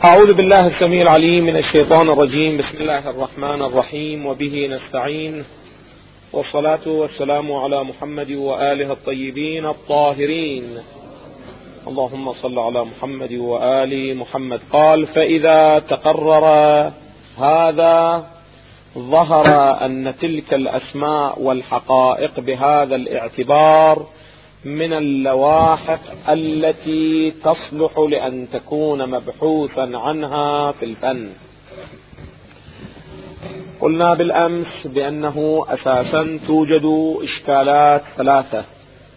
أعوذ بالله السميع العليم من الشيطان الرجيم. بسم الله الرحمن الرحيم، وبه نستعين، والصلاة والسلام على محمد وآله الطيبين الطاهرين. اللهم صل على محمد وآل محمد. قال: فإذا تقرر هذا ظهر أن تلك الأسماء والحقائق بهذا الاعتبار من اللواحق التي تصلح لأن تكون مبحوثا عنها في الفن. قلنا بالأمس بأنه أساسا توجد إشكالات ثلاثة.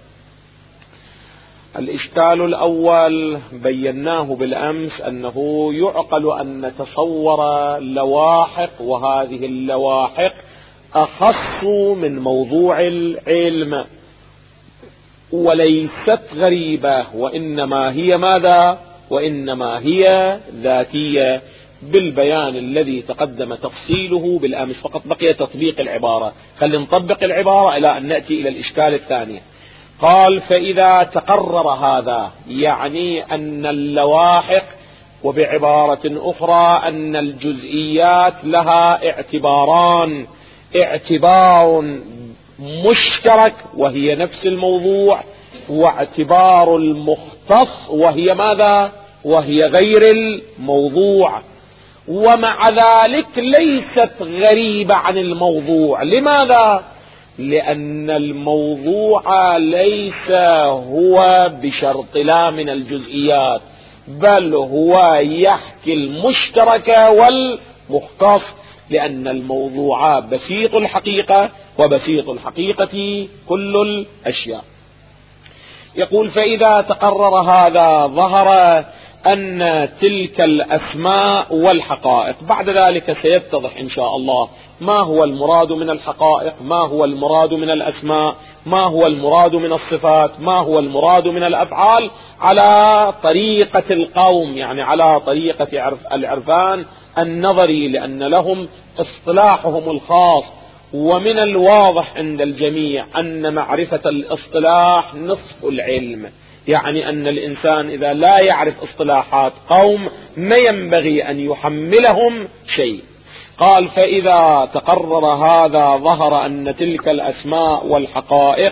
الإشكال الأول بيناه بالأمس أنه يعقل أن نتصور لواحق، وهذه اللواحق أخص من موضوع العلم وليست غريبة، وإنما هي ماذا؟ وإنما هي ذاتية، بالبيان الذي تقدم تفصيله بالأمس. فقط بقي تطبيق العبارة. خلينا نطبق العبارة إلى أن نأتي إلى الإشكال الثاني. قال: فإذا تقرر هذا، يعني أن اللواحق، وبعبارة أخرى أن الجزئيات لها اعتباران: اعتبار مشترك وهي نفس الموضوع، واعتبار المختص وهي ماذا؟ وهي غير الموضوع. ومع ذلك ليست غريبة عن الموضوع. لماذا؟ لأن الموضوع ليس هو بشرط لا من الجزئيات، بل هو يحكي المشترك والمختص، لأن الموضوع بسيط الحقيقة، وبسيط الحقيقة كل الأشياء. يقول: فإذا تقرر هذا ظهر أن تلك الأسماء والحقائق. بعد ذلك سيتضح إن شاء الله ما هو المراد من الحقائق، ما هو المراد من الأسماء، ما هو المراد من الصفات، ما هو المراد من الأفعال، على طريقة القوم، يعني على طريقة العرفان النظري، لأن لهم اصطلاحهم الخاص. ومن الواضح عند الجميع أن معرفة الاصطلاح نصف العلم، يعني أن الإنسان إذا لا يعرف اصطلاحات قوم ما ينبغي أن يحملهم شيء. قال: فإذا تقرر هذا ظهر أن تلك الأسماء والحقائق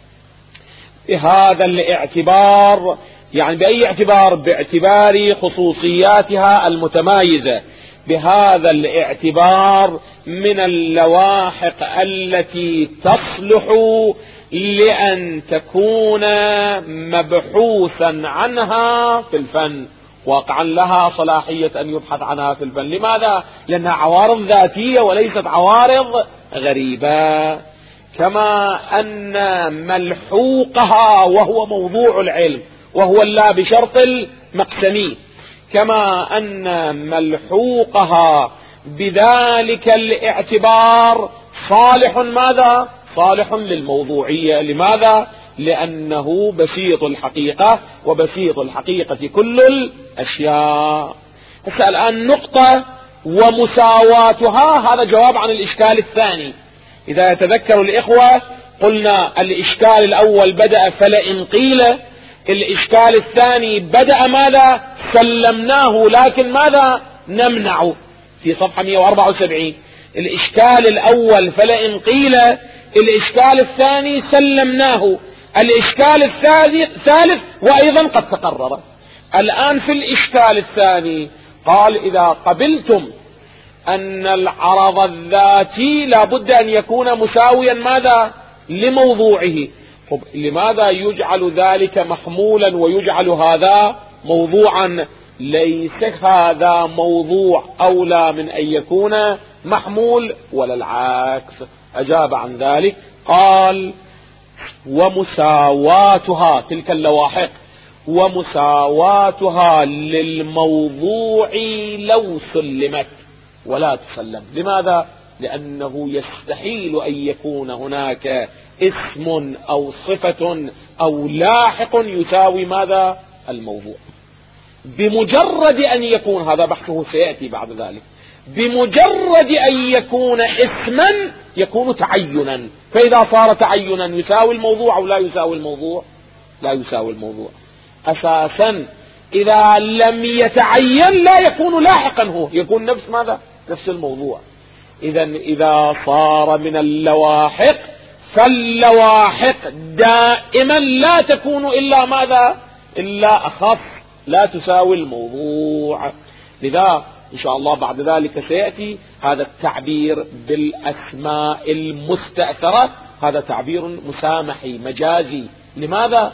بهذا الاعتبار، يعني بأي اعتبار؟ باعتبار خصوصياتها المتمايزة. بهذا الاعتبار من اللواحق التي تصلح لأن تكون مبحوثا عنها في الفن، واقعا لها صلاحية أن يبحث عنها في الفن. لماذا؟ لأنها عوارض ذاتية وليست عوارض غريبة. كما أن ملحوقها وهو موضوع العلم، وهو لا بشرط المقسمي، كما أن ملحوقها بذلك الاعتبار صالح ماذا؟ صالح للموضوعية. لماذا؟ لأنه بسيط الحقيقة، وبسيط الحقيقة كل الأشياء. الآن نقطة: ومساواتها. هذا جواب عن الإشكال الثاني. إذا يتذكر الإخوة قلنا الإشكال الأول بدأ فلئن قيل، الإشكال الثاني بدأ ماذا؟ سلمناه، لكن ماذا؟ نمنع، في صفحة 174. الإشكال الأول فلئن قيل، الإشكال الثاني سلمناه، الإشكال الثالث وأيضا قد تقرر. الآن في الإشكال الثاني قال: إذا قبلتم أن العرض الذاتي لابد أن يكون مساويا ماذا؟ لموضوعه. طب لماذا يجعل ذلك محمولا ويجعل هذا موضوعا؟ ليس هذا موضوع أولى من أن يكون محمول ولا العكس؟ أجاب عن ذلك قال: ومساواتها، تلك اللواحق، ومساواتها للموضوع لو سلمت ولا تسلم. لماذا؟ لأنه يستحيل أن يكون هناك اسم أو صفة أو لاحق يساوي ماذا؟ الموضوع. بمجرد أن يكون، هذا بحثه سيأتي بعد ذلك، بمجرد أن يكون اسما يكون تعينا. فإذا صار تعينا يساوي الموضوع أو لا يساوي الموضوع؟ لا يساوي الموضوع. أساسا إذا لم يتعين لا يكون لاحقا، هو يكون نفس ماذا؟ نفس الموضوع. إذا صار من اللواحق فاللواحق دائما لا تكون إلا ماذا؟ إلا أخف، لا تساوي الموضوع. لذا إن شاء الله بعد ذلك سيأتي هذا التعبير بالأسماء المستأثرة، هذا تعبير مسامحي مجازي. لماذا؟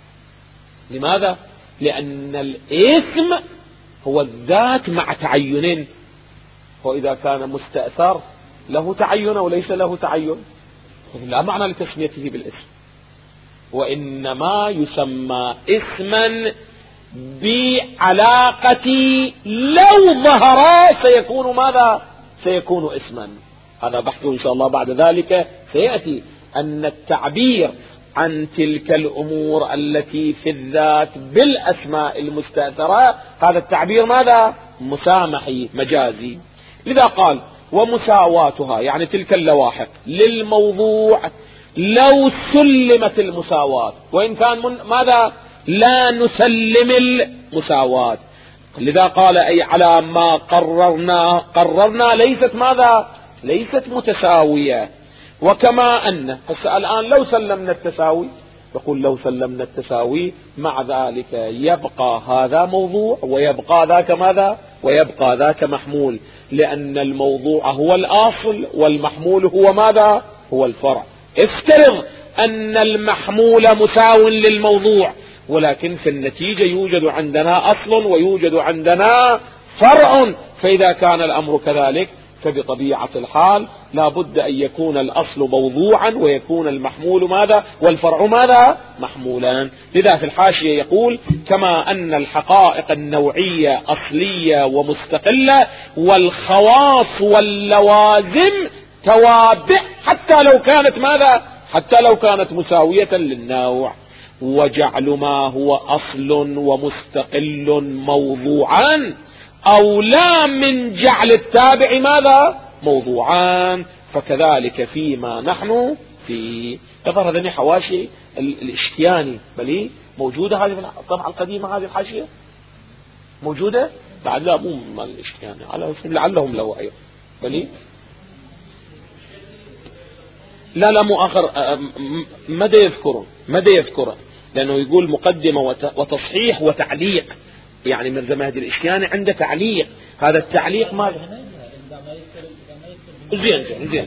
لأن الاسم هو الذات مع تعين، وإذا كان مستأثر له تعين وليس له تعين لا معنى لتسميته بالاسم، وإنما يسمى اسما بعلاقة لو ظهر سيكون ماذا؟ سيكون اسما. هذا بحث إن شاء الله بعد ذلك سيأتي، أن التعبير عن تلك الأمور التي في الذات بالأسماء المستأثرة هذا التعبير ماذا؟ مسامحي مجازي. لذا قال ومساواتها، يعني تلك اللواحق للموضوع لو سلمت المساواة، وإن كان ماذا؟ لا نسلم المساواة. لذا قال أي على ما قررنا ليست ماذا؟ ليست متساوية. وكما أن الآن لو سلمنا التساوي، يقول لو سلمنا التساوي مع ذلك يبقى هذا موضوع ويبقى ذاك ماذا؟ ويبقى ذاك محمول، لأن الموضوع هو الأصل والمحمول هو ماذا؟ هو الفرع. افترض أن المحمول مساو للموضوع، ولكن في النتيجة يوجد عندنا أصل ويوجد عندنا فرع، فإذا كان الأمر كذلك فبطبيعة الحال لا بد أن يكون الأصل موضوعا ويكون المحمول ماذا؟ والفرع ماذا؟ محمولان. لذا في الحاشية يقول كما أن الحقائق النوعية أصلية ومستقلة، والخواص واللوازم توابع حتى لو كانت ماذا؟ حتى لو كانت مساوية للنوع. وجعل ما هو أصل ومستقل موضوعا أولى من جعل التابع ماذا؟ موضوعان. فكذلك فيما نحن فيه. يظهر هذه حواشي الاشتياني، بل موجودة هذه الطبعة القديمة، هذه الحاشية موجودة بعد؟ لا مو مال الاشتياني، على اسم لعلهم لو أيضا بل لا مؤخر مدى يذكره لأنه يقول مقدمة وتصحيح وتعليق، يعني من زمهد الإشيان عنده تعليق. هذا التعليق ماذا؟ زين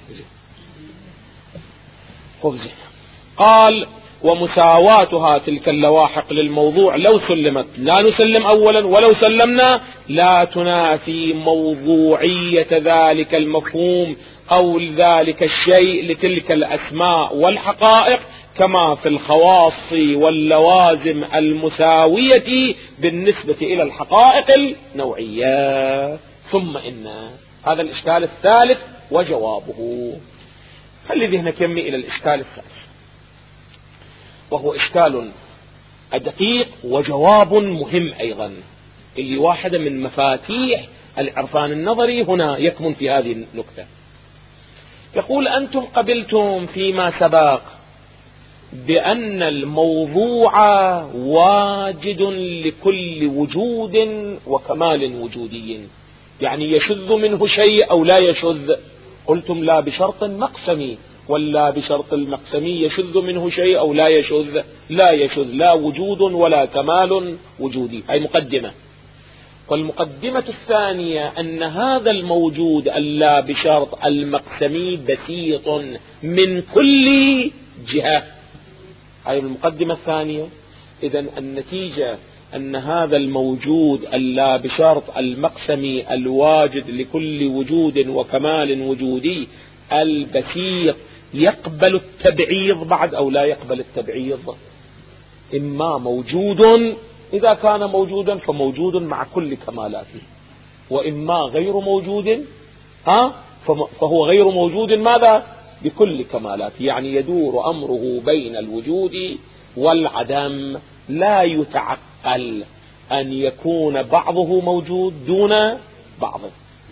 قال ومساواتها تلك اللواحق للموضوع لو سلمت، لا نسلم أولا، ولو سلمنا لا تنافي موضوعية ذلك المفهوم أو ذلك الشيء لتلك الأسماء والحقائق، كما في الخواص واللوازم المساوية بالنسبة إلى الحقائق النوعية. ثم إن هذا الإشكال الثالث وجوابه. خلي ذهنك يمي إلى الإشكال الثالث، وهو إشكال دقيق وجواب مهم أيضا، اللي واحدة من مفاتيح العرفان النظري هنا يكمن في هذه النكتة. يقول أنتم قبلتم فيما سبق بأن الموضوع واجد لكل وجود وكمال وجودي، يعني يشذ منه شيء أو لا يشذ. قلتم لا بشرط مقسمي، ولا بشرط المقسمي يشذ منه شيء أو لا يشذ؟ لا يشذ، لا وجود ولا كمال وجودي. هي مقدمة. والمقدمة الثانية أن هذا الموجود اللا بشرط المقسمي بسيط من كل جهة. هذه المقدمة الثانية. إذن النتيجة أن هذا الموجود اللا بشرط المقسمي الواجد لكل وجود وكمال وجودي البسيط يقبل التبعيض بعد أو لا يقبل التبعيض. إما موجود، إذا كان موجودا فموجود مع كل كمالاته، وإما غير موجود فهو غير موجود ماذا؟ بكل كمالاته، يعني يدور أمره بين الوجود والعدم. لا يتعقل أن يكون بعضه موجود دون بعضه.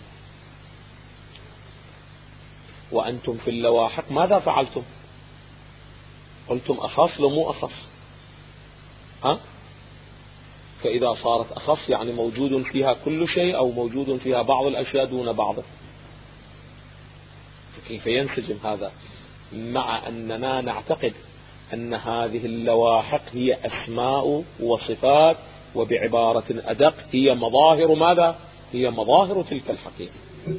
وأنتم في اللواحق ماذا فعلتم؟ قلتم أخص لو مو أخص؟ فإذا صارت أخص يعني موجود فيها كل شيء أو موجود فيها بعض الأشياء دون بعض. كيف ينسجم هذا مع أننا نعتقد أن هذه اللواحق هي أسماء وصفات، وبعبارة أدق هي مظاهر ماذا؟ هي مظاهر تلك الحقيقة.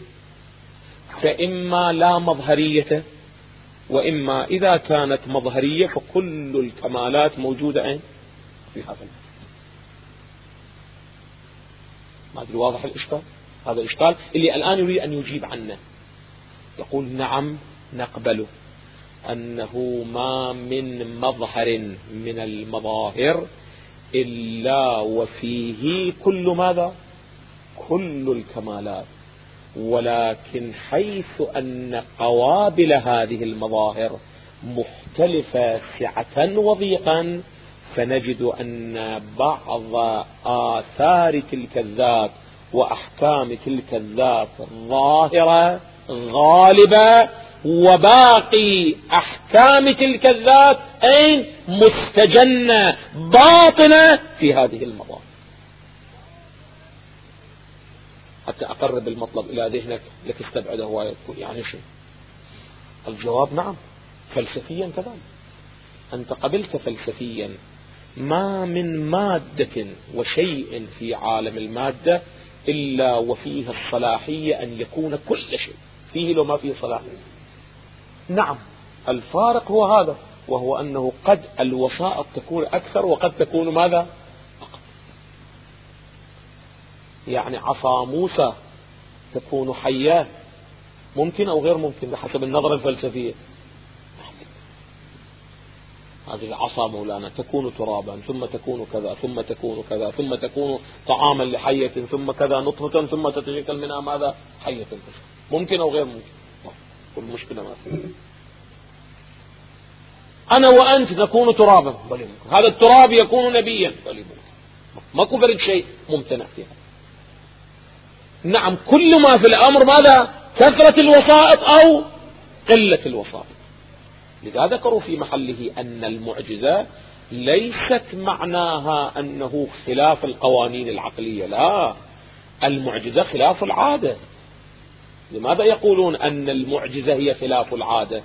فإما لا مظهرية، وإما إذا كانت مظهرية فكل الكمالات موجودة في هذا المعنى. ما أدري واضح الإشكال؟ هذا الإشكال اللي الآن يريد أن يجيب عنه. يقول نعم نقبل أنه ما من مظهر من المظاهر إلا وفيه كل ماذا؟ كل الكمالات، ولكن حيث أن قوابل هذه المظاهر مختلفة سعة وضيقا، فنجد أن بعض آثار تلك الذات وأحكام تلك الذات ظاهرة غالبة، وباقي أحكام تلك الذات أين؟ مستجنة باطنة في هذه المظاهر. حتى أقرب المطلب إلى ذهنك لك استبعده ويقول يعني شيء. الجواب نعم، فلسفيا كذلك. أنت قبلت فلسفيا ما من مادة وشيء في عالم المادة إلا وفيها الصلاحية أن يكون كل شيء فيه لو ما فيه صلاحية. نعم، الفارق هو هذا، وهو أنه قد الوسائط تكون أكثر وقد تكون ماذا؟ أقل. يعني عصا موسى تكون حية، ممكن أو غير ممكن بحسب النظرة الفلسفية. هذه العصا مولانا تكون ترابا، ثم تكون كذا، ثم تكون كذا، ثم تكون طعاما لحية، ثم كذا نطفة، ثم تتشكل منها ماذا؟ حية. ممكن أو غير ممكن؟ والمشكلة ما فيه. أنا وأنت نكون ترابا، بل ممكن. هذا التراب يكون نبيا، بل ممكن. ما كبرت شيء ممتنع فيها. نعم، كل ما في الأمر ماذا؟ كثرة الوسائط أو قلة الوسائط. لذا ذكروا في محله أن المعجزة ليست معناها أنه خلاف القوانين العقلية، لا، المعجزة خلاف العادة. لماذا يقولون أن المعجزة هي خلاف العادة؟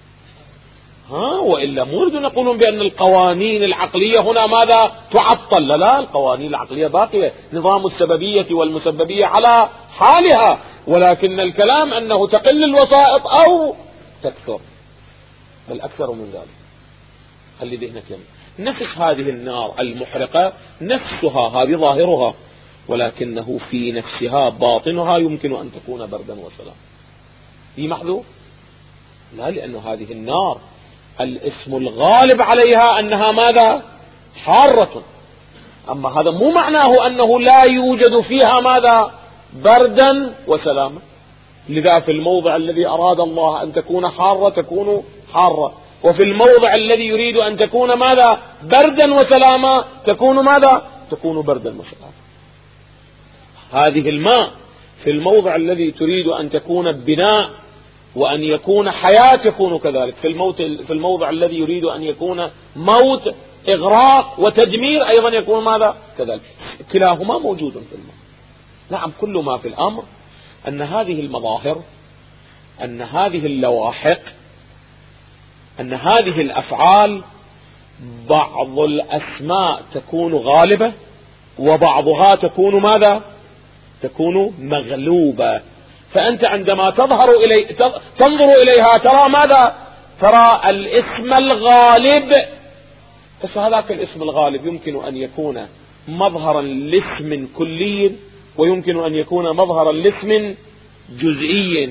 وإلا مو يريدون يقولون بأن القوانين العقلية هنا ماذا؟ تعطل. لا، القوانين العقلية باقية، نظام السببية والمسببية على حالها، ولكن الكلام أنه تقل الوسائط أو تكثر، بل أكثر من ذلك. خلي ذهنك نفس هذه النار المحرقة نفسها، هذه ظاهرها، ولكنه في نفسها باطنها يمكن أن تكون بردا وسلام. في محذور؟ لا، لأن هذه النار الاسم الغالب عليها أنها ماذا؟ حارة. أما هذا مو معناه أنه لا يوجد فيها ماذا؟ بردا وسلاما. لذا في الموضع الذي أراد الله أن تكون حارة تكون حارة، وفي الموضع الذي يريد أن تكون ماذا؟ بردا وسلاما تكون ماذا؟ تكون بردا وسلاما. هذه الماء في الموضع الذي تريد أن تكون بناء وأن يكون حياة يكون كذلك، في الموضع الذي يريد أن يكون موت إغراق وتدمير أيضا يكون ماذا؟ كذلك. كلاهما موجود في الماء. نعم، كل ما في الأمر أن هذه المظاهر، أن هذه اللواحق، أن هذه الأفعال بعض الأسماء تكون غالبة وبعضها تكون ماذا؟ تكون مغلوبة. فأنت عندما تنظر إليها ترى ماذا؟ ترى الاسم الغالب، بس هذاك الاسم الغالب يمكن أن يكون مظهرا لاسم كلي، ويمكن أن يكون مظهرا لاسم جزئي.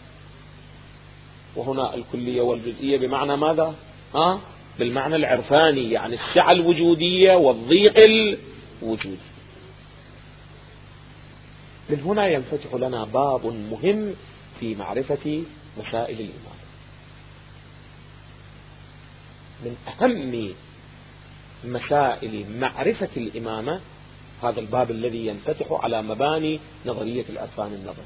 وهنا الكلية والجزئية بمعنى ماذا؟ بالمعنى العرفاني، يعني السعة الوجودية والضيق الوجودي. من هنا ينفتح لنا باب مهم في معرفة مسائل الإمامة. من أهم مسائل معرفة الإمامة هذا الباب الذي ينفتح على مباني نظرية العرفان النظري،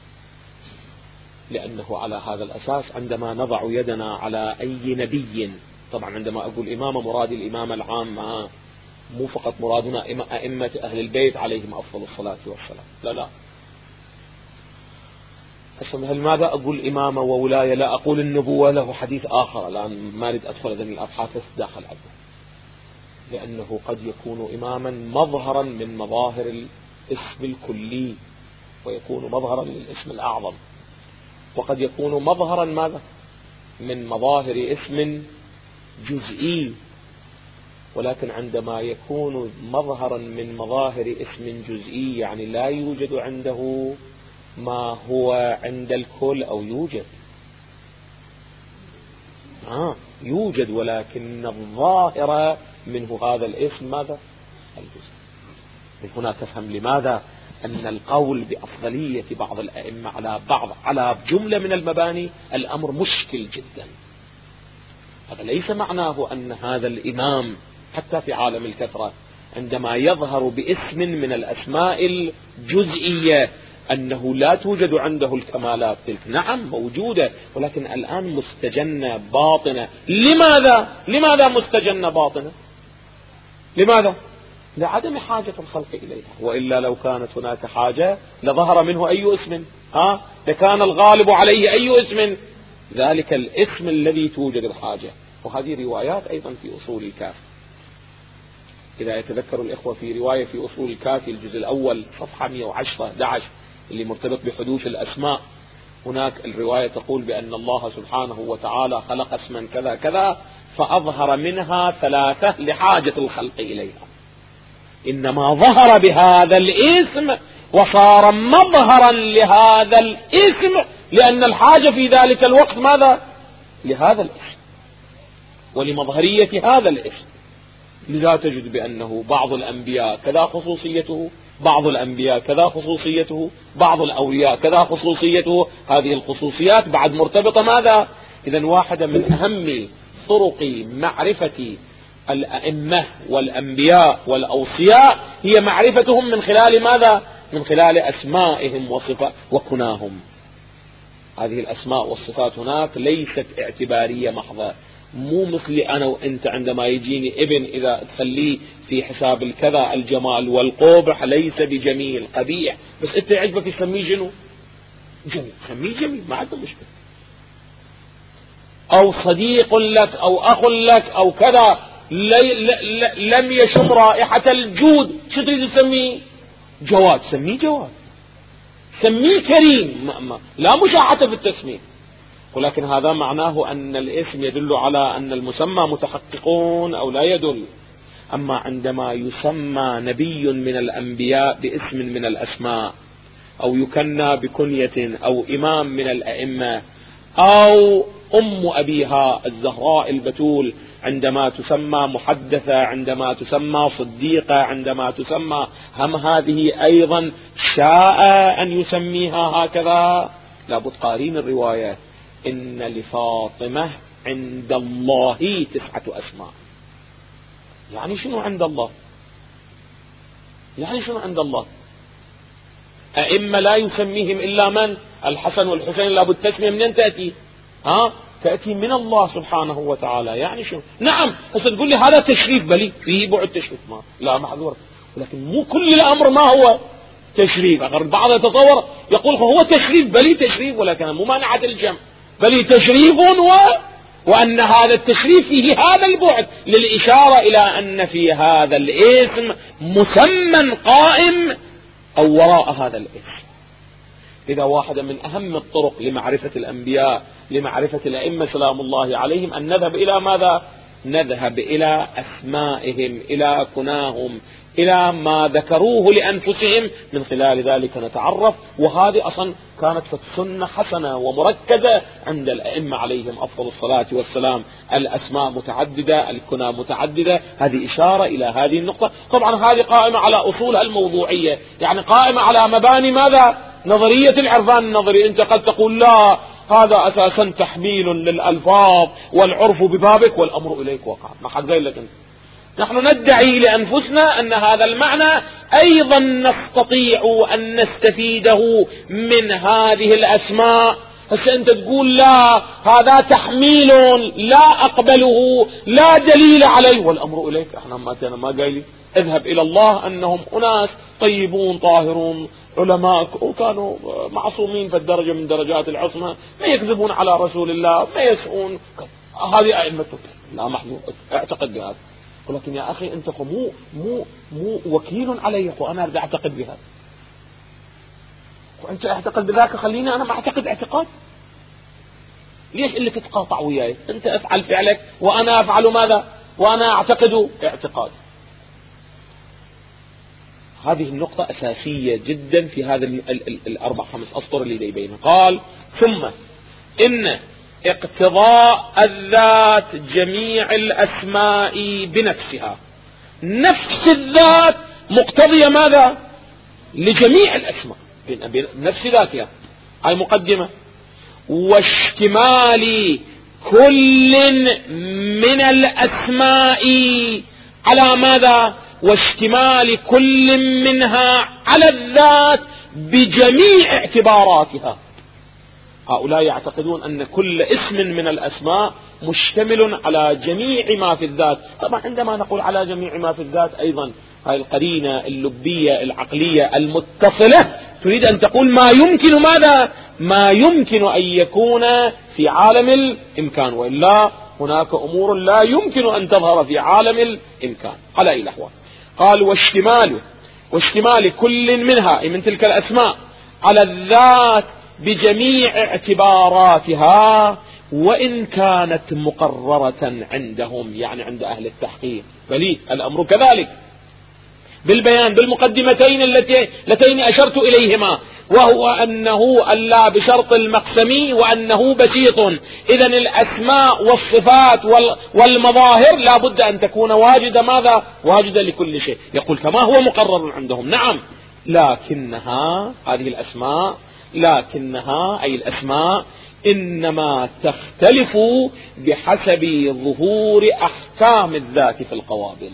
لأنه على هذا الأساس عندما نضع يدنا على أي نبي، طبعا عندما أقول إمامة مرادي الإمامة العامة، مو فقط مرادنا أئمة أهل البيت عليهم أفضل الصلاة والسلام، لا لا. هل ماذا أقول إمامة وولاية؟ لا أقول النبوة، له حديث آخر الآن ما أريد أدخل هذه الأبحاث داخل عنه، لأنه قد يكون إماما مظهرا من مظاهر الاسم الكلي ويكون مظهرا للاسم الأعظم، وقد يكون مظهرا ماذا من مظاهر اسم جزئي، ولكن عندما يكون مظهرا من مظاهر اسم جزئي يعني لا يوجد عنده ما هو عند الكل، أو يوجد ولكن الظاهر منه هذا الاسم ماذا الجزء. من هنا تفهم لماذا أن القول بأفضلية بعض الأئمة على جملة من المباني الأمر مشكل جدا. هذا ليس معناه أن هذا الإمام حتى في عالم الكثرة عندما يظهر باسم من الأسماء الجزئية أنه لا توجد عنده الكمالات تلك. نعم موجودة، ولكن الآن مستجنة باطنة. لماذا مستجنة باطنة؟ لماذا؟ لعدم حاجة الخلق إليها، وإلا لو كانت هناك حاجة لظهر منه أي اسم، لكان الغالب عليه أي اسم، ذلك الاسم الذي توجد الحاجة. وهذه روايات أيضا في أصول الكافي، إذا يتذكر الإخوة في رواية في أصول الكافي الجزء الأول صفحة 110 اللي مرتبط بحدوث الأسماء، هناك الرواية تقول بأن الله سبحانه وتعالى خلق اسما كذا كذا فأظهر منها 3 لحاجة الخلق إليها، إنما ظهر بهذا الاسم وصار مظهرا لهذا الاسم لأن الحاجة في ذلك الوقت ماذا؟ لهذا الاسم ولمظهرية هذا الاسم. لذا تجد بأنه بعض الأنبياء كذا خصوصيته، بعض الأنبياء كذا خصوصيته، بعض الأولياء كذا خصوصيته. هذه الخصوصيات بعد مرتبطة ماذا؟ إذن واحدة من أهم طرق معرفة الأئمة والأنبياء والأوصياء هي معرفتهم من خلال ماذا؟ من خلال أسمائهم وصفات وكناهم. هذه الأسماء والصفات هناك ليست اعتبارية محضة، مو مثلي أنا وإنت عندما يجيني ابن إذا تخليه في حساب الكذا الجمال والقبح ليس بجميل قبيح، بس أنت عجبك يسميه جنو جميل، سميه جميل ما عنده مشكلة. أو صديق لك أو أخ لك أو كذا لم يشم رائحة الجود، شو تريد تسميه؟ جواد، سميه جواد، سميه كريم، لا مشاحة في التسمية. ولكن هذا معناه أن الاسم يدل على أن المسمى متحققون أو لا يدل. أما عندما يسمى نبي من الأنبياء باسم من الأسماء، أو يكنى بكنية، أو إمام من الأئمة، أو أم أبيها الزهراء البتول عندما تسمى محدثة، عندما تسمى صديقة، عندما تسمى هذه أيضا شاء أن يسميها هكذا. لابد قارين الرواية إن لفاطمة عند الله 9 أسماء. يعني شنو عند الله؟ يعني شنو عند الله؟ أئمة لا يسميهم إلا من؟ الحسن والحسين. لابد تسمية منين تأتي؟ تأتي من الله سبحانه وتعالى. يعني شنو؟ نعم هسه تقول لي هذا تشريف، بلي فيه بعد تشريف، لا معذور، ولكن مو كل الأمر ما هو تشريف. البعض يتصور يقول هو تشريف، بلي تشريف، ولكن مو مانعة الجمع، بل تشريف وأن هذا التشريف فيه هذا البعد للإشارة إلى أن في هذا الاسم مسمى قائم أو وراء هذا الاسم. إذا واحدة من أهم الطرق لمعرفة الأنبياء، لمعرفة الأئمة سلام الله عليهم، أن نذهب إلى ماذا؟ نذهب إلى أسمائهم، إلى كناهم، إلى ما ذكروه لأنفسهم، من خلال ذلك نتعرف. وهذه أصلا كانت سنة حسنة ومركزة عند الأئمة عليهم أفضل الصلاة والسلام. الأسماء متعددة، الكنى متعددة، هذه إشارة إلى هذه النقطة. طبعا هذه قائمة على أصولها الموضوعية، يعني قائمة على مباني ماذا؟ نظرية العرفان النظري. أنت قد تقول لا، هذا أساسا تحميل للألفاظ والعرف ببابك والأمر إليك وقع، ما حد قال لك أنت. نحن ندعي لأنفسنا أن هذا المعنى أيضا نستطيع أن نستفيده من هذه الأسماء هسه أنت تقول لا هذا تحميل لا أقبله لا دليل عليه، والأمر إليك، احنا ما قايلين اذهب إلى الله أنهم أناس طيبون طاهرون علماء وكانوا معصومين في الدرجة من درجات العصمة، ما يكذبون على رسول الله، ما يسعون، هذه أئمة لا محظوظ، اعتقد بهذا. ولكن يا أخي أنت مو وكيل علي، وأنا أرجع أعتقد بهذا، وأنت اعتقد بذاك، خليني أنا ما أعتقد اعتقاد. ليش اللي تتقاطع وياي؟ أنت أفعل فعلك وأنا أفعل ماذا؟ وأنا أعتقد اعتقاد. هذه النقطة أساسية جدا في هذا الأربع خمس أسطر اللي بينه. قال ثم إن اقتضاء الذات جميع الأسماء بنفسها، نفس الذات مقتضية ماذا؟ لجميع الأسماء بنفس ذاتها، هاي مقدمة. واشتمال كل من الأسماء على ماذا؟ واشتمال كل منها على الذات بجميع اعتباراتها. هؤلاء يعتقدون أن كل اسم من الأسماء مشتمل على جميع ما في الذات. طبعا عندما نقول على جميع ما في الذات أيضا هاي القرينة اللبية العقلية المتصلة تريد أن تقول ما يمكن ماذا؟ ما يمكن أن يكون في عالم الإمكان، وإلا هناك أمور لا يمكن أن تظهر في عالم الإمكان على أي الأحوال. قال واشتمال كل منها أي من تلك الأسماء على الذات بجميع اعتباراتها وإن كانت مقررة عندهم، يعني عند أهل التحقيق، بل الأمر كذلك بالبيان بالمقدمتين اللتين أشرت إليهما، وهو أنه ألا بشرط المقسمي وأنه بسيط. إذن الأسماء والصفات والمظاهر لا بد أن تكون واجدة ماذا؟ واجدة لكل شيء. يقول كما هو مقرر عندهم، نعم، لكنها هذه الأسماء، لكنها أي الأسماء إنما تختلف بحسب ظهور أحكام الذات في القوابل.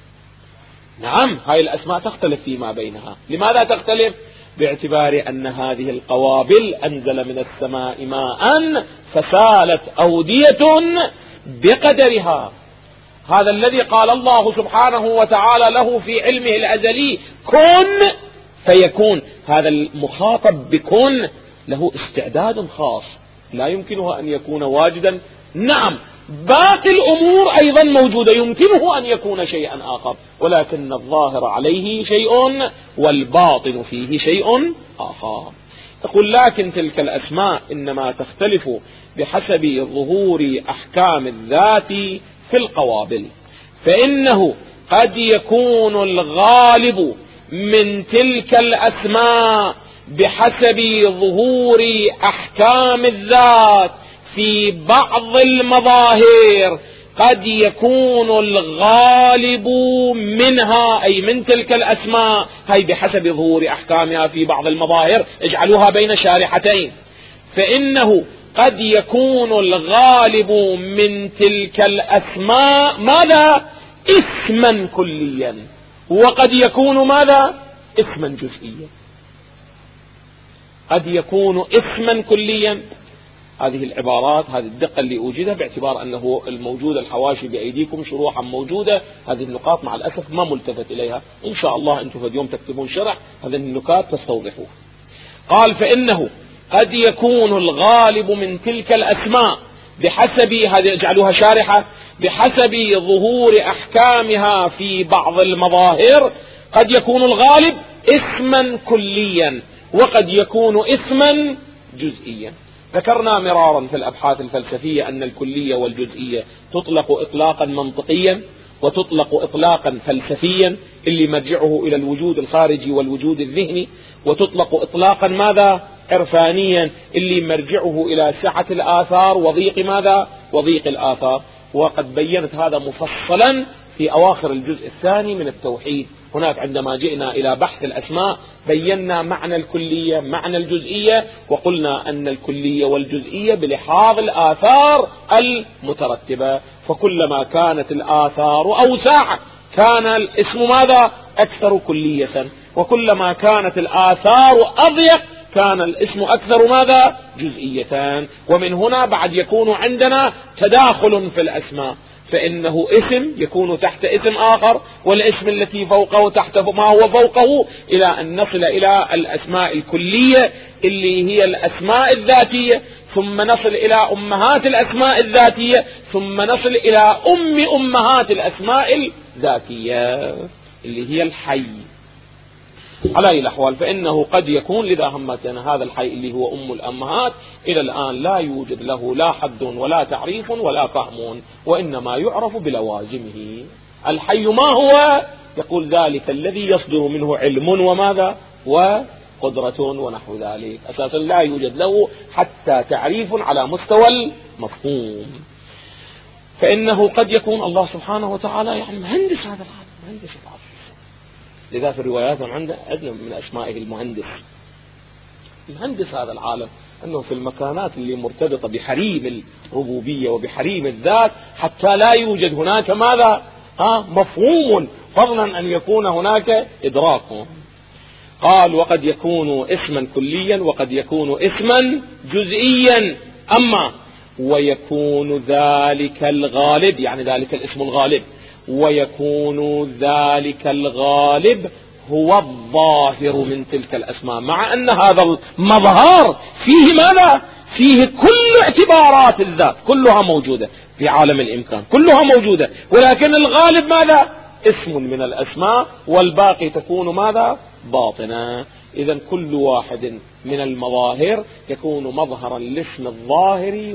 نعم، هاي الأسماء تختلف فيما بينها. لماذا تختلف؟ باعتبار أن هذه القوابل أنزل من السماء ماء فسالت أودية بقدرها. هذا الذي قال الله سبحانه وتعالى له في علمه الأزلي كن فيكون، هذا المخاطب بكن له استعداد خاص لا يمكنه أن يكون واجدا. نعم، باقي الأمور أيضا موجودة، يمكنه أن يكون شيئا آخر، ولكن الظاهر عليه شيء والباطن فيه شيء آخر. تقول لكن تلك الأسماء إنما تختلف بحسب ظهور أحكام الذات في القوابل، فإنه قد يكون الغالب من تلك الأسماء بحسب ظهور أحكام الذات في بعض المظاهر، قد يكون الغالب منها أي من تلك الأسماء، هي بحسب ظهور أحكامها في بعض المظاهر، اجعلوها بين شارحتين، فإنه قد يكون الغالب من تلك الأسماء ماذا؟ اسما كليا، وقد يكون ماذا؟ اسما جزئيا. قد يكون اسما كليا. هذه العبارات، هذه الدقة اللي أوجدها باعتبار أنه الموجود الحواشي بأيديكم شروحا موجودة، هذه النقاط مع الأسف ما ملتفت إليها، إن شاء الله أنتم في اليوم تكتبون شرح هذه النكات تستوضحوها. قال فإنه قد يكون الغالب من تلك الأسماء بحسب، هذه اجعلوها شارحة، بحسب ظهور أحكامها في بعض المظاهر، قد يكون الغالب اسما كليا وقد يكون اسما جزئيا. ذكرنا مرارا في الأبحاث الفلسفية أن الكلية والجزئية تطلق إطلاقا منطقيا وتطلق إطلاقا فلسفيا اللي مرجعه إلى الوجود الخارجي والوجود الذهني، وتطلق إطلاقا ماذا؟ عرفانيا اللي مرجعه إلى سعة الآثار وضيق ماذا؟ وضيق الآثار. وقد بينت هذا مفصلا في أواخر الجزء الثاني من التوحيد. هناك عندما جئنا إلى بحث الأسماء بينا معنى الكلية معنى الجزئية، وقلنا أن الكلية والجزئية بلحاظ الآثار المترتبة، فكلما كانت الآثار أوسع كان الاسم ماذا؟ أكثر كلية، وكلما كانت الآثار أضيق كان الاسم أكثر ماذا؟ جزئيتان. ومن هنا بعد يكون عندنا تداخل في الأسماء، فإنه اسم يكون تحت اسم آخر، والاسم التي فوقه تحت ما هو فوقه، إلى أن نصل إلى الأسماء الكلية اللي هي الأسماء الذاتية، ثم نصل إلى أمهات الأسماء الذاتية، ثم نصل إلى أمهات الأسماء الذاتية اللي هي الحي. على أي الأحوال فإنه قد يكون لذا همتنا هذا الحي اللي هو الأمهات إلى الآن لا يوجد له لا حد ولا تعريف ولا فهم، وإنما يعرف بلوازمه. الحي ما هو؟ يقول ذلك الذي يصدر منه علم وماذا وقدرة ونحو ذلك، أساسا لا يوجد له حتى تعريف على مستوى المفهوم. فإنه قد يكون الله سبحانه وتعالى يعني مهندس هذا العالم، مهندس العالم. لذا في الروايات عندنا من أسمائه المهندس، مهندس هذا العالم، أنه في المكانات اللي مرتبطة بحريم الربوبية وبحريم الذات حتى لا يوجد هناك ماذا مفهوم، فضلا أن يكون هناك إدراك. قال وقد يكون اسما كليا وقد يكون اسما جزئيا، أما ويكون ذلك الغالب، يعني ذلك الاسم الغالب، ويكون ذلك الغالب هو الظاهر من تلك الأسماء، مع أن هذا المظهر فيه ماذا؟ فيه كل اعتبارات الذات كلها موجودة في عالم الإمكان، كلها موجودة، ولكن الغالب ماذا؟ اسم من الأسماء، والباقي تكون ماذا؟ باطنا. إذن كل واحد من المظاهر يكون مظهرا لاسم الظاهر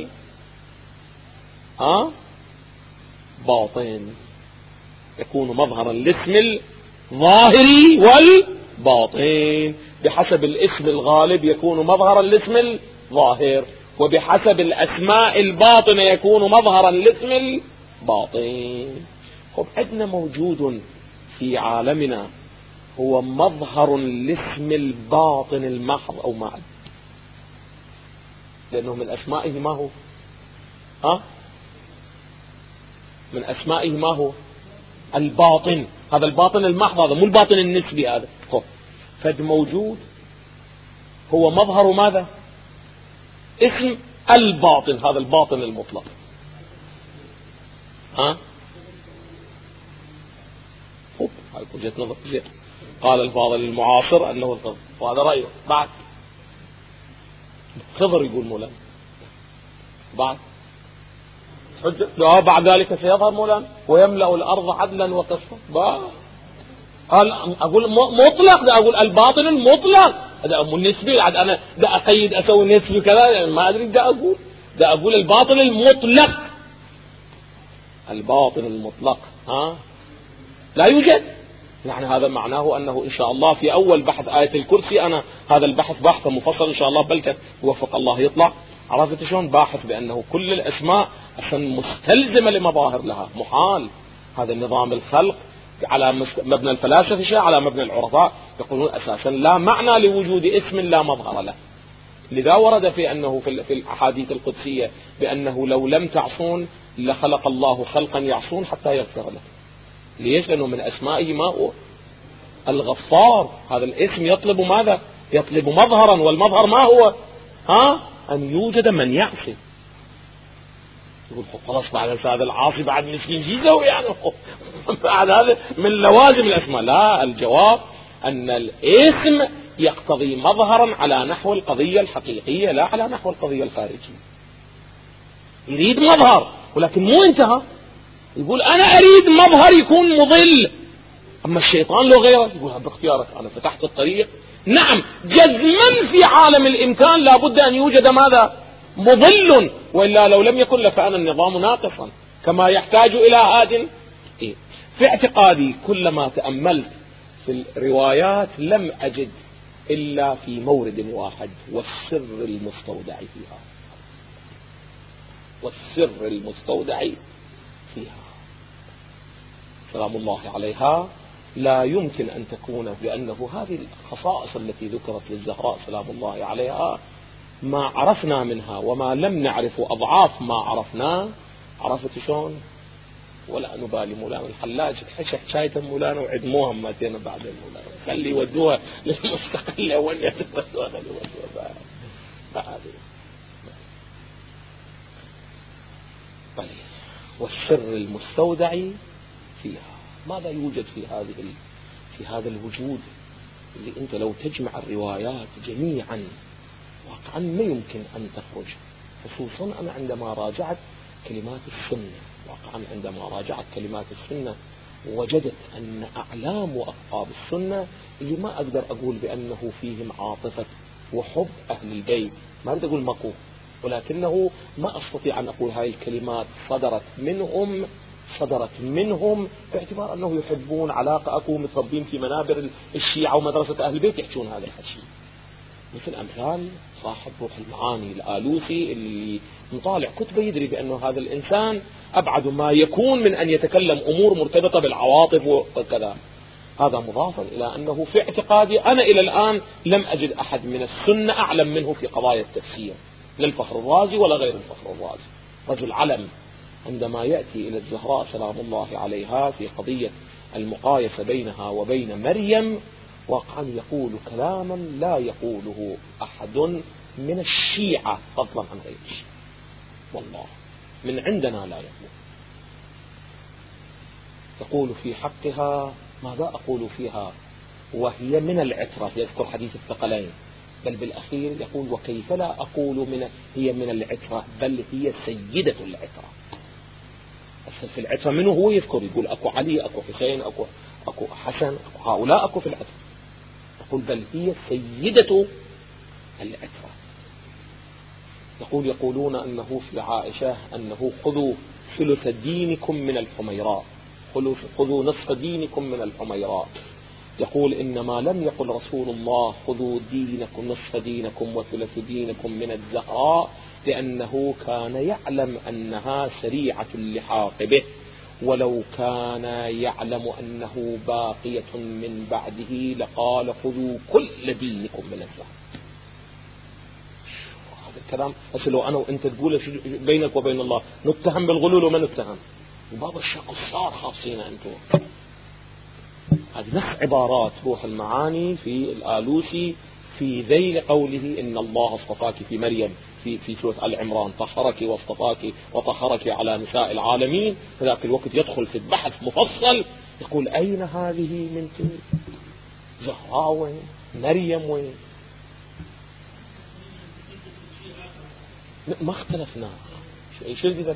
باطن، يكون مظهرا لاسم الظاهر والباطن، بحسب الاسم الغالب يكون مظهرا لاسم الظاهر، وبحسب الأسماء الباطنة يكون مظهرا لاسم الباطن. عندنا موجود في عالمنا هو مظهر لاسم الباطن المحض أو ما عد، لأنه من أسمائه ما هو من أسمائه ما هو الباطن، هذا الباطن المحض، هذا مو الباطن النسبي، هذا فد موجود هو مظهر ماذا؟ اسم الباطن، هذا الباطن المطلق. هاي وجهة نظر زين. قال الفاضل المعاصر أنه الخضر، وهذا رأيه. بعد خضر يقول مولانا بعد بعد ذلك سيظهر مولانا ويملأ الأرض عدلا وقسطا. قال أقول مطلق، ده أقول الباطن المطلق، ده أقول نسبي، عاد أنا ده أقيد أسوي نسبي كذا، يعني ما أدري ده أقول الباطن المطلق، الباطن المطلق لا يوجد. يعني هذا معناه أنه إن شاء الله في أول بحث آية الكرسي، أنا هذا البحث بحث مفصل إن شاء الله، بل وفق الله يطلع، عرفت شلون؟ باحث بأنه كل الأسماء أصلا مستلزمة لمظاهر لها، محال هذا النظام الخلق على مبنى الفلاسفة، على مبنى العرفاء، يقولون أساسا لا معنى لوجود اسم لا مظهر له. لذا ورد في أنه في الأحاديث القدسية بأنه لو لم تعصون لخلق الله خلقا يعصون حتى يغفر له. ليش؟ لأنه من أسمائه ما هو الغفار، هذا الاسم يطلب ماذا؟ يطلب مظهرا، والمظهر ما هو؟ أن يوجد من يعصي. يقول خلاص بعد هذا العاصي بعد مسكين جيزه يعني بعد هذا من لوازم الأسماء. لا، الجواب أن الاسم يقتضي مظهرا على نحو القضية الحقيقية لا على نحو القضية الخارجية. يريد مظهر ولكن مو انتهى، يقول أنا أريد مظهر يكون مضل، أما الشيطان له غيره، يقول باختيارك أنا فتحت الطريق. نعم جزما في عالم الإمكان لابد أن يوجد ماذا؟ مضل، وإلا لو لم يكن لكان النظام ناقصا كما يحتاج إلى هاد. في اعتقادي كلما تأملت في الروايات لم أجد إلا في مورد واحد، والسر المستودع فيها، والسر المستودع فيها سلام الله عليها لا يمكن أن تكون، لأنه هذه الخصائص التي ذكرت للزهراء سلام الله عليها ما عرفنا منها وما لم نعرف أضعاف ما عرفنا. عرفت شلون؟ ولا نبالي مولانا الحلاج حشح شايته مولانا وعدموها ماتين بعد مولانا خلي يودوها للمستقلة وين يودوها بعد. طيب والسر المستودع فيها ماذا يوجد في هذا الوجود اللي انت لو تجمع الروايات جميعا واقعا ما يمكن ان تخرج. خصوصا انا عندما راجعت كلمات السنة، واقعا عندما راجعت كلمات السنة وجدت ان اعلام واصحاب السنة اللي ما اقدر اقول بانه فيهم عاطفة وحب اهل البيت، ما اريد اقول ماكو، ولكنه ما استطيع ان اقول هاي الكلمات صدرت منهم باعتبار انه يحبون علاقة اكو متربين في منابر الشيعة ومدرسة اهل البيت يحجون هذا الشيء. مثل امثال صاحب روح المعاني الآلوسي اللي مطالع كتبه يدري بانه هذا الانسان ابعد ما يكون من ان يتكلم امور مرتبطة بالعواطف وكذا. هذا مضافا الى انه في اعتقادي انا الى الان لم اجد احد من السنة اعلم منه في قضايا التفسير، لا الفخر الرازي ولا غير الفخر الرازي. رجل علم عندما يأتي إلى الزهراء سلام الله عليها في قضية المقايسة بينها وبين مريم واقعا يقول كلاما لا يقوله أحد من الشيعة فضلا عن غير الشيعة، والله من عندنا لا يقول في حقها ماذا أقول فيها وهي من العترة، يذكر حديث الثقلين، بل بالأخير يقول وكيف لا أقول هي من العترة بل هي سيدة العترة. في العترة منه هو يذكر يقول أكو علي أكو حسين أكو حسن أكو هؤلاء أكو في العترة، يقول بل هي سيدة العترة. يقولون أنه في عائشة أنه خذوا ثلث دينكم من الحميراء، خذوا نصف دينكم من الحميراء. يقول إنما لم يقل رسول الله خذوا دينكم نصف دينكم وثلث دينكم من الزهراء لأنه كان يعلم أنها سريعة اللحاق به، ولو كان يعلم أنه باقية من بعده لقال خذوا كل دينكم من الزهراء. هذا الكلام لو أنا وأنت تقول بينك وبين الله نتهم بالغلول وما نتهم، وبابا الشق الصار خاصين أنتم. هذه نفس عبارات روح المعاني في الآلوسي في ذيل قوله إن الله اصطفاك في مريم في سورة العمران طهرك واصطفاك وطهرك على نساء العالمين. في ذاك الوقت يدخل في البحث مفصل يقول أين هذه من زهراء وين مريم وين؟ ما اختلفنا شو ذا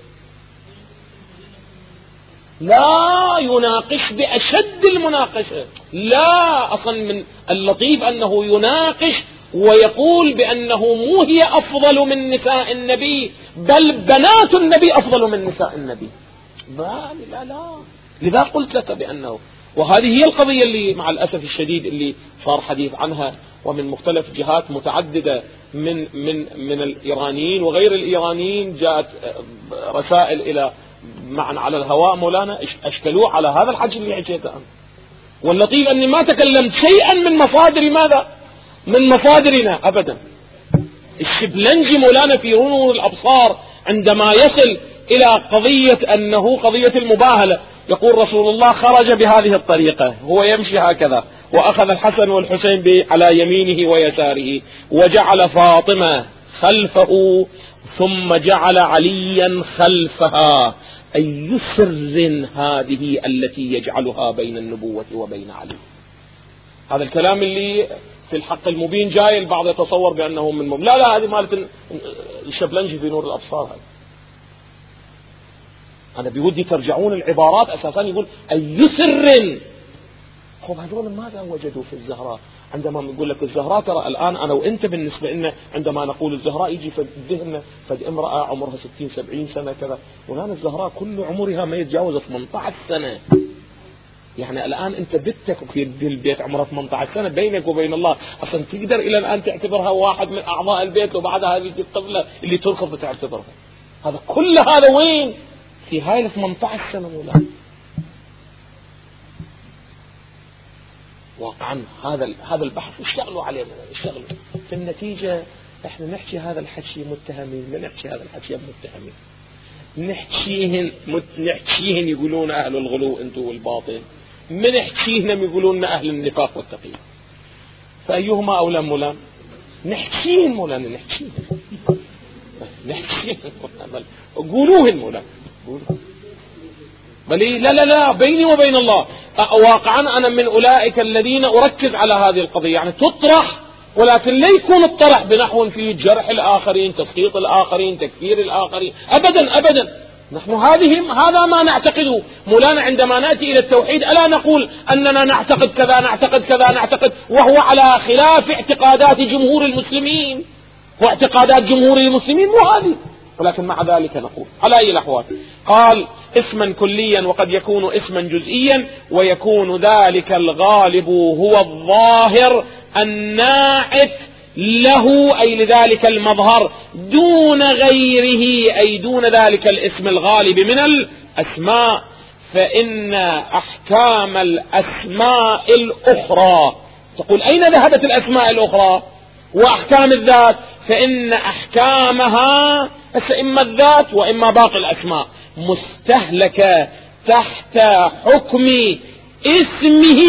لا يناقش بأشد المناقشة. لا أصلا من اللطيف أنه يناقش ويقول بأنه مو هي أفضل من نساء النبي بل بنات النبي أفضل من نساء النبي. لا لذا قلت لك بأنه وهذه هي القضية اللي مع الأسف الشديد اللي صار حديث عنها ومن مختلف جهات متعددة من الإيرانيين وغير الإيرانيين جاءت رسائل إلى معا على الهواء مولانا اشكلوه على هذا الحج اللي حكيته أنا. واللطيف أني ما تكلمت شيئا من مصادر ماذا؟ من مصادرنا أبدا. الشبلنجي مولانا في نور الأبصار عندما يصل إلى قضية أنه قضية المباهلة يقول رسول الله خرج بهذه الطريقة، هو يمشي هكذا وأخذ الحسن والحسين على يمينه ويساره وجعل فاطمة خلفه ثم جعل عليا خلفها. أي سر هذه التي يجعلها بين النبوة وبين علي؟ هذا الكلام اللي في الحق المبين جاي البعض يتصور بأنه من لا هذه مالت الشبلنجي في نور الأبصار. هذه أنا بودي ترجعون العبارات أساسا يقول أي سر. خب هذول ماذا وجدوا في الزهراء؟ عندما نقول لك الزهراء ترى الآن أنا وإنت بالنسبة لنا عندما نقول الزهراء يجي في ذهننا فد امرأة عمرها 60-70 سنة كذا، والآن الزهراء كل عمرها ما يتجاوز 18 سنة. يعني الآن أنت بنتك في البيت عمرها 18 سنة بينك وبين الله أصلا تقدر إلى الآن تعتبرها واحد من أعضاء البيت وبعدها هذه الطفلة اللي ترفض تعتبرها. هذا كل هذا وين؟ في هاي 18 سنة مولانا. واقعا هذا البحث اشتغلوا عليه اشتغلوا. في النتيجة احنا نحكي هذا الحكي متهمين، لا نحكي هذا الحكي متهمين. نحكيهن يقولون أهل الغلو أنتم والباطل، من نحكيهن يقولون أهل النفاق والتقية، فأيهما أولى مولان؟ نحكيهن مولانا، نحكيهن قولوهن مولانا، بل لا بيني وبين الله واقعا أنا من أولئك الذين أركز على هذه القضية، يعني تطرح ولكن لا يكون الطرح بنحو فيه جرح الآخرين، تسقيط الآخرين، تكفير الآخرين، أبدا. نحن هذا ما نعتقده مولانا عندما نأتي إلى التوحيد. ألا نقول أننا نعتقد كذا وهو على خلاف اعتقادات جمهور المسلمين واعتقادات جمهور المسلمين مو هذه، ولكن مع ذلك نقول على أي الأحوال. قال اسما كليا وقد يكون اسما جزئيا، ويكون ذلك الغالب هو الظاهر الناعت له أي لذلك المظهر دون غيره، أي دون ذلك الاسم الغالب من الأسماء. فإن أحكام الأسماء الأخرى، تقول أين ذهبت الأسماء الأخرى وأحكام الذات؟ فإن أحكامها إما الذات وإما باقي الأسماء مستهلكة تحت حكم اسمه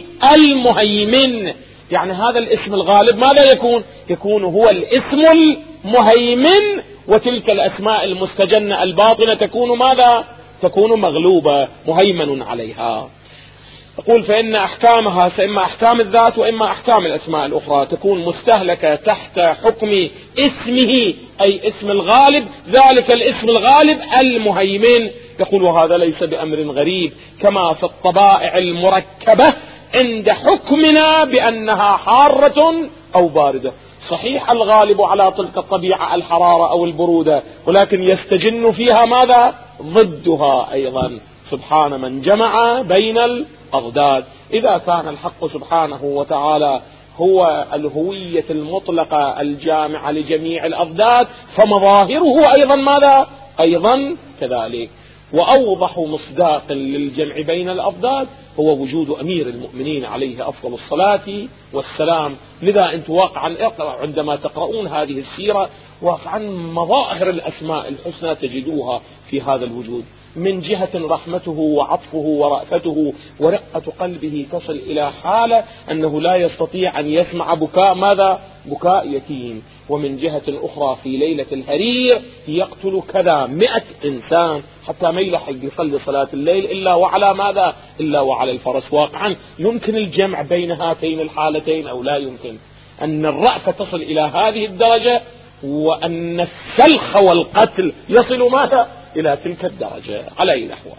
المهيمن. يعني هذا الاسم الغالب ماذا يكون هو الاسم المهيمن، وتلك الأسماء المستجنة الباطنة تكون ماذا؟ تكون مغلوبة مهيمن عليها. يقول فإن أحكامها إما أحكام الذات وإما أحكام الأسماء الأخرى تكون مستهلكة تحت حكم اسمه أي اسم الغالب، ذلك الاسم الغالب المهيمن. يقول وهذا ليس بأمر غريب كما في الطبائع المركبة عند حكمنا بأنها حارة أو باردة. صحيح الغالب على تلك الطبيعة الحرارة أو البرودة، ولكن يستجن فيها ماذا؟ ضدها أيضا. سبحان من جمع بين الأضداد. إذا كان الحق سبحانه وتعالى هو الهوية المطلقة الجامعة لجميع الأضداد، فمظاهره أيضا ماذا؟ أيضا كذلك. وأوضح مصداق للجمع بين الأضداد هو وجود أمير المؤمنين عليه أفضل الصلاة والسلام. لذا أنت واقعا عندما تقرؤون هذه السيرة واقعا مظاهر الأسماء الحسنى تجدوها في هذا الوجود، من جهة رحمته وعطفه ورأفته ورقة قلبه تصل إلى حالة أنه لا يستطيع أن يسمع بكاء ماذا؟ بكاء يتيم. ومن جهة أخرى في ليلة الهرير يقتل كذا 100 إنسان حتى ما يلحق يصلي صلاة الليل إلا وعلى ماذا؟ إلا وعلى الفرس. واقعا يمكن الجمع بين هاتين الحالتين أو لا يمكن؟ أن الرأفة تصل إلى هذه الدرجة، وأن السلخ والقتل يصل ماذا؟ إلى تلك الدرجة على أي الأحوال.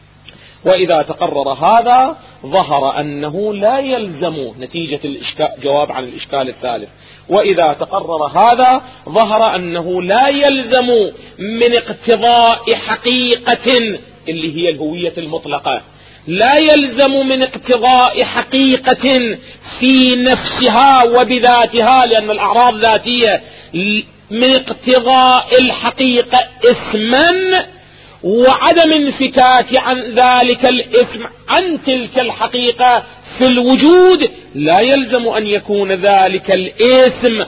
وإذا تقرر هذا ظهر أنه لا يلزم نتيجة الإشكال، جواب عن الإشكال الثالث. وإذا تقرر هذا ظهر أنه لا يلزم من اقتضاء حقيقة اللي هي الهوية المطلقة، لا يلزم من اقتضاء حقيقة في نفسها وبذاتها، لأن الأعراض ذاتية، من اقتضاء الحقيقة اسما وعدم انفكاك عن ذلك الاسم عن تلك الحقيقة في الوجود، لا يلزم أن يكون ذلك الاسم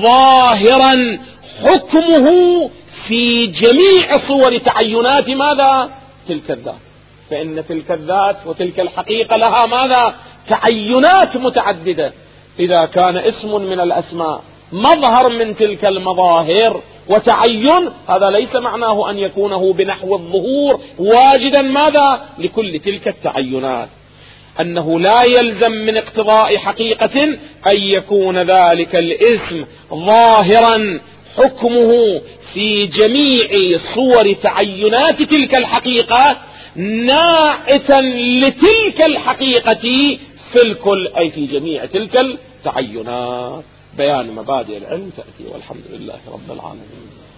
ظاهرا حكمه في جميع صور تعينات ماذا؟ تلك الذات. فإن تلك الذات وتلك الحقيقة لها ماذا؟ تعينات متعددة. إذا كان اسم من الأسماء مظهر من تلك المظاهر وتعين، هذا ليس معناه أن يكونه بنحو الظهور واجدا ماذا؟ لكل تلك التعينات. أنه لا يلزم من اقتضاء حقيقة أن يكون ذلك الاسم ظاهرا حكمه في جميع صور تعينات تلك الحقيقة ناعتا لتلك الحقيقة في الكل، أي في جميع تلك التعينات. بيان مبادئ العلم تأتي، والحمد لله رب العالمين.